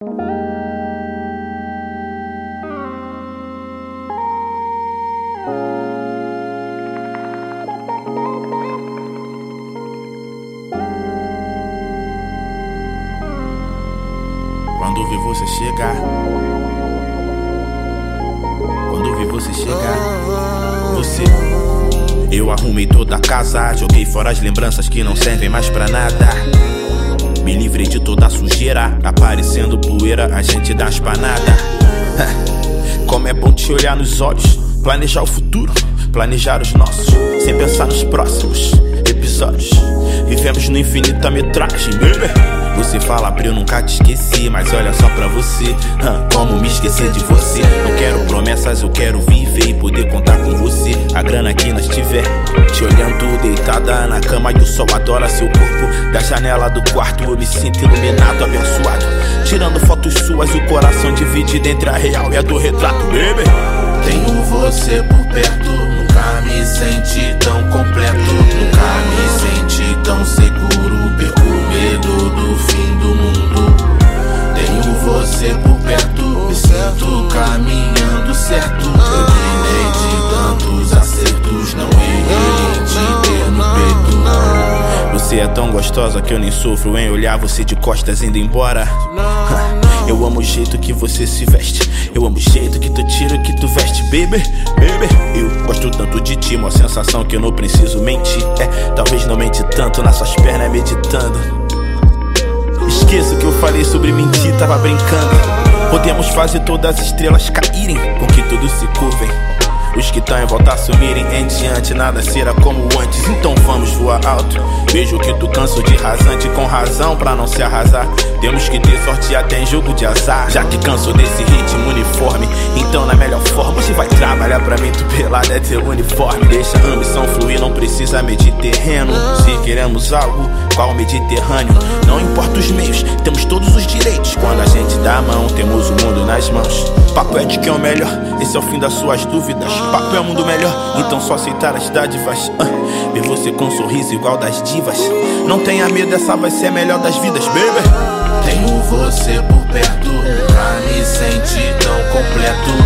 Quando vi você chegar, quando vi você chegar, eu arrumei toda a casa, joguei fora as lembranças que não servem mais pra nada. Me livrei de toda a sujeira, aparecendo poeira, a gente dá as panadas. Como é bom te olhar nos olhos, planejar o futuro, planejar os nossos, sem pensar nos próximos episódios. Vivemos no infinita metragem, baby. Você fala pra eu nunca te esquecer, mas olha só pra você, como me esquecer de você? Não quero promessas, eu quero viver e poder contar com você. A grana que nós tiver, te olhando deitada na cama e o sol adora seu corpo. Da janela do quarto eu me sinto iluminado, abençoado, tirando fotos suas e o coração dividido entre a real e a do retrato, baby. Tenho você por perto, nunca me senti tão completo, nunca me senti tão seguro, perco o medo do fim do mundo. Tenho você por perto, me sinto caminhando certo. Eu treinei de tantos acertos, não errei em te ter no peito. Você é tão gostosa que eu nem sofro em olhar você de costas indo embora. Eu amo o jeito que você se veste, eu amo o jeito que tu tira, que tu veste, baby, baby. Eu gosto tanto de ti, uma sensação que eu não preciso mentir. Talvez não mente tanto nas suas pernas meditando. Esqueço que eu falei sobre mentir, tava brincando. Podemos fazer todas as estrelas caírem, com que todos se curvem. Os que estão em volta sumirem em diante, nada será como antes, então vamos voar alto. Vejo que tu canso de rasante, com razão pra não se arrasar. Temos que ter sorte até em jogo de azar, já que canso desse ritmo uniforme. Então na melhor forma, você vai trabalhar pra mim, tu pelado é teu uniforme. Deixa a ambição fluir, não precisa medir terreno. Se queremos algo, qual o Mediterrâneo? Não importa os meios, temos todos os direitos. Quando a gente dá a mão, temos o mundo nas mãos. Papo é de quem é o melhor, esse é o fim das suas dúvidas. Papo é o mundo melhor, então só aceitar as dádivas. Ver você com um sorriso igual das divas. Não tenha medo, essa vai ser a melhor das vidas, baby. Tenho você por perto, nunca me senti tão completo,